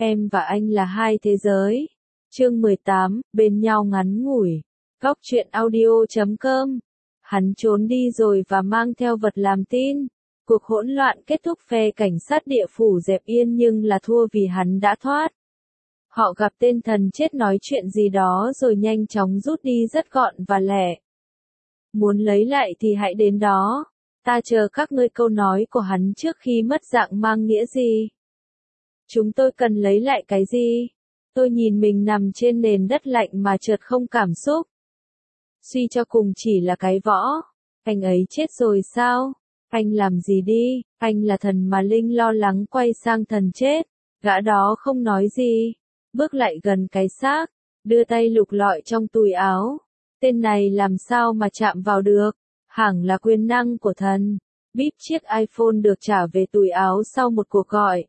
Em và anh là hai thế giới. Chương 18, bên nhau ngắn ngủi. Góc truyện audio.com. Hắn trốn đi rồi và mang theo vật làm tin. Cuộc hỗn loạn kết thúc, phe cảnh sát địa phủ dẹp yên nhưng là thua vì hắn đã thoát. Họ gặp tên thần chết nói chuyện gì đó rồi nhanh chóng rút đi rất gọn và lẹ. Muốn lấy lại thì hãy đến đó. Ta chờ các ngươi. Câu nói của hắn trước khi mất dạng mang nghĩa gì? Chúng tôi cần lấy lại cái gì? Tôi nhìn mình nằm trên nền đất lạnh mà chợt không cảm xúc. Suy cho cùng chỉ là cái võ. Anh ấy chết rồi sao? Anh làm gì đi? Anh là thần mà. Linh lo lắng quay sang thần chết. Gã đó không nói gì. Bước lại gần cái xác. Đưa tay lục lọi trong túi áo. Tên này làm sao mà chạm vào được? Hẳn là quyền năng của thần. Bíp chiếc iPhone được trả về túi áo sau một cuộc gọi.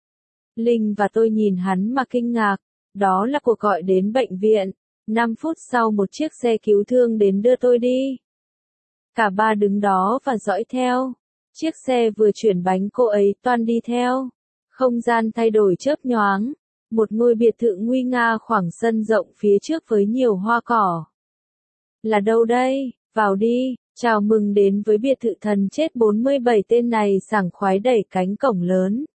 Linh và tôi nhìn hắn mà kinh ngạc. Đó là cuộc gọi đến bệnh viện. 5 phút sau một chiếc xe cứu thương đến đưa tôi đi. Cả ba đứng đó và dõi theo. Chiếc xe vừa chuyển bánh cô ấy toan đi theo. Không gian thay đổi chớp nhoáng. Một ngôi biệt thự nguy nga khoảng sân rộng phía trước với nhiều hoa cỏ. Là đâu đây? Vào đi. Chào mừng đến với biệt thự thần chết 47. Tên này sảng khoái đẩy cánh cổng lớn.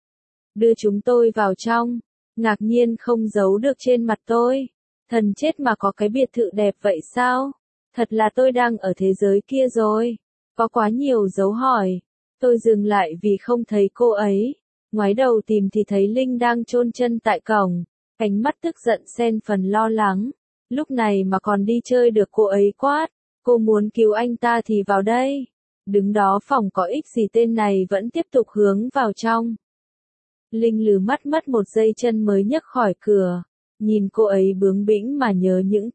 Đưa chúng tôi vào trong. Ngạc nhiên không giấu được trên mặt tôi. Thần chết mà có cái biệt thự đẹp vậy sao? Thật là tôi đang ở thế giới kia rồi. Có quá nhiều dấu hỏi. Tôi dừng lại vì không thấy cô ấy. Ngoái đầu tìm thì thấy Linh đang chôn chân tại cổng. Ánh mắt tức giận xen phần lo lắng. Lúc này mà còn đi chơi được, cô ấy quát. Cô muốn cứu anh ta thì vào đây. Đứng đó phòng có ích gì? Tên này vẫn tiếp tục hướng vào trong. Linh lừ mắt mất một giây, chân mới nhấc khỏi cửa. Nhìn cô ấy bướng bĩnh mà nhớ những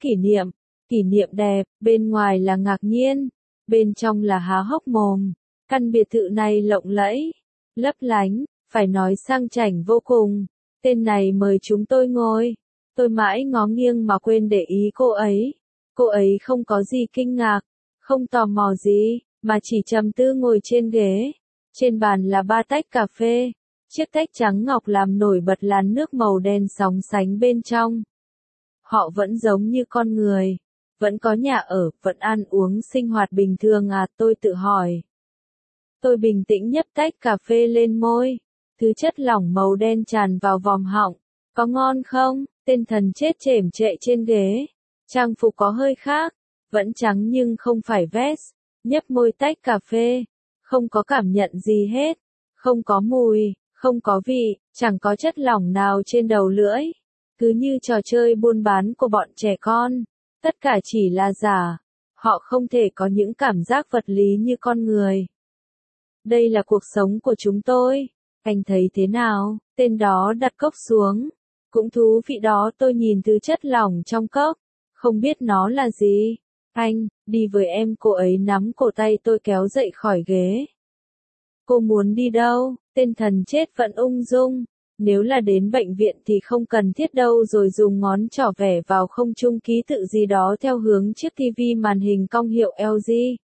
kỷ niệm đẹp. Bên ngoài là ngạc nhiên, bên trong là há hốc mồm. Căn biệt thự này lộng lẫy, lấp lánh, phải nói sang chảnh vô cùng. Tên này mời chúng tôi ngồi. Tôi mãi ngó nghiêng mà quên để ý cô ấy. Cô ấy không có gì kinh ngạc, không tò mò gì, mà chỉ trầm tư ngồi trên ghế. Trên bàn là 3 tách cà phê. Chiếc tách trắng ngọc làm nổi bật làn nước màu đen sóng sánh bên trong. Họ vẫn giống như con người, vẫn có nhà ở, vẫn ăn uống sinh hoạt bình thường à? Tôi tự hỏi. Tôi bình tĩnh nhấp tách cà phê lên môi. Thứ chất lỏng màu đen tràn vào vòm họng. Có ngon không? Tên thần chết chềm chệ trên ghế. Trang phục có hơi khác, vẫn trắng nhưng không phải vest. Nhấp môi tách cà phê. Không có cảm nhận gì hết. Không có mùi, không có vị, chẳng có chất lỏng nào trên đầu lưỡi. Cứ như trò chơi buôn bán của bọn trẻ con. Tất cả chỉ là giả. Họ không thể có những cảm giác vật lý như con người. Đây là cuộc sống của chúng tôi. Anh thấy thế nào? Tên đó đặt cốc xuống. Cũng thú vị đó. Tôi nhìn thứ chất lỏng trong cốc. Không biết nó là gì. Anh, đi với em. Cô ấy nắm cổ tay tôi kéo dậy khỏi ghế. Cô muốn đi đâu? Tên thần chết vẫn ung dung. Nếu là đến bệnh viện thì không cần thiết đâu, rồi dùng ngón trỏ vẽ vào không trung ký tự gì đó theo hướng chiếc tivi màn hình cong hiệu LG.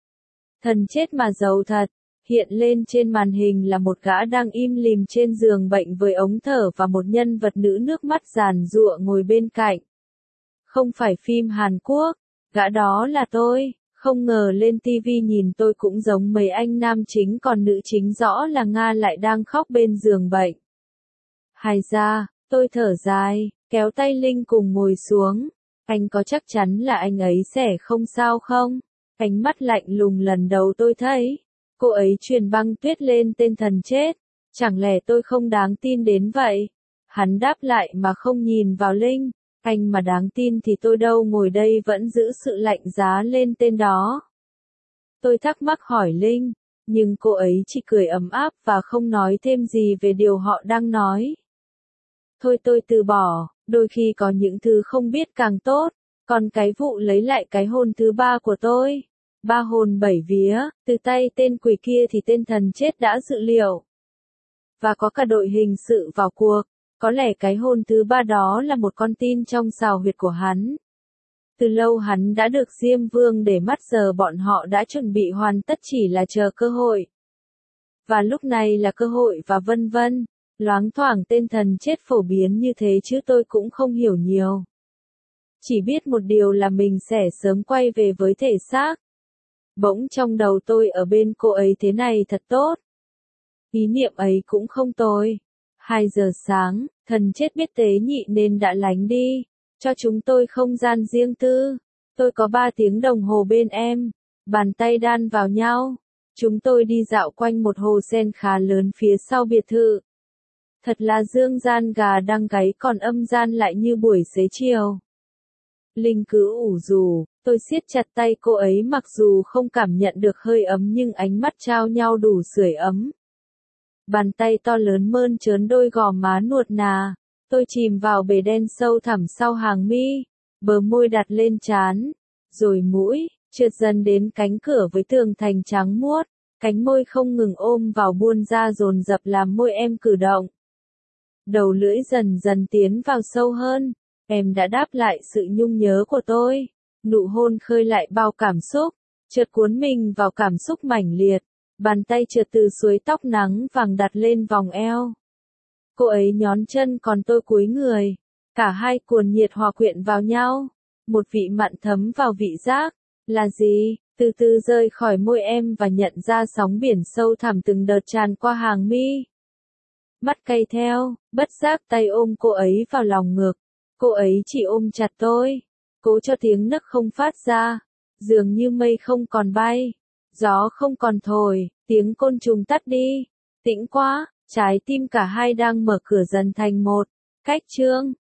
Thần chết mà giàu thật. Hiện lên trên màn hình là một gã đang im lìm trên giường bệnh với ống thở và một nhân vật nữ nước mắt giàn giụa ngồi bên cạnh. Không phải phim Hàn Quốc. Gã đó là tôi. Không ngờ lên TV nhìn tôi cũng giống mấy anh nam chính, còn nữ chính rõ là Nga lại đang khóc bên giường bệnh. Hay ra, tôi thở dài, kéo tay Linh cùng ngồi xuống. Anh có chắc chắn là anh ấy sẽ không sao không? Ánh mắt lạnh lùng lần đầu tôi thấy. Cô ấy truyền băng tuyết lên tên thần chết. Chẳng lẽ tôi không đáng tin đến vậy? Hắn đáp lại mà không nhìn vào Linh. Anh mà đáng tin thì tôi đâu ngồi đây vẫn giữ sự lạnh giá lên tên đó. Tôi thắc mắc hỏi Linh, nhưng cô ấy chỉ cười ấm áp và không nói thêm gì về điều họ đang nói. Thôi tôi từ bỏ, đôi khi có những thứ không biết càng tốt. Còn cái vụ lấy lại cái hồn thứ 3 của tôi, 3 hồn 7 vía, từ tay tên quỷ kia thì tên thần chết đã dự liệu. Và có cả đội hình sự vào cuộc. Có lẽ cái hồn thứ 3 đó là một con tin trong xào huyệt của hắn. Từ lâu hắn đã được Diêm Vương để mắt, giờ bọn họ đã chuẩn bị hoàn tất, chỉ là chờ cơ hội. Và lúc này là cơ hội và vân vân. Loáng thoảng tên thần chết phổ biến như thế chứ tôi cũng không hiểu nhiều. Chỉ biết một điều là mình sẽ sớm quay về với thể xác. Bỗng trong đầu tôi ở bên cô ấy thế này thật tốt. Ý niệm ấy cũng không tồi. 2 giờ sáng, thần chết biết tế nhị nên đã lánh đi, cho chúng tôi không gian riêng tư. Tôi có 3 tiếng đồng hồ bên em, bàn tay đan vào nhau. Chúng tôi đi dạo quanh một hồ sen khá lớn phía sau biệt thự. Thật là dương gian gà đang gáy còn âm gian lại như buổi xế chiều. Linh cứ ủ rù, tôi siết chặt tay cô ấy mặc dù không cảm nhận được hơi ấm nhưng ánh mắt trao nhau đủ sưởi ấm. Bàn tay to lớn mơn trớn đôi gò má nuột nà, tôi chìm vào bể đen sâu thẳm sau hàng mi, bờ môi đặt lên trán, rồi mũi, trượt dần đến cánh cửa với tường thành trắng muốt, cánh môi không ngừng ôm vào buôn ra dồn dập làm môi em cử động. Đầu lưỡi dần dần tiến vào sâu hơn, em đã đáp lại sự nhung nhớ của tôi, nụ hôn khơi lại bao cảm xúc, chợt cuốn mình vào cảm xúc mãnh liệt, bàn tay trượt từ suối tóc nắng vàng đặt lên vòng eo. Cô ấy nhón chân còn tôi cúi người, cả hai cuồn nhiệt hòa quyện vào nhau, một vị mặn thấm vào vị giác, là gì, từ từ rơi khỏi môi em và nhận ra sóng biển sâu thẳm từng đợt tràn qua hàng mi. Mắt cay theo, bất giác tay ôm cô ấy vào lòng ngực, cô ấy chỉ ôm chặt tôi, cố cho tiếng nấc không phát ra, dường như mây không còn bay, gió không còn thổi, tiếng côn trùng tắt đi, tĩnh quá, trái tim cả hai đang mở cửa dần thành một, cách chương.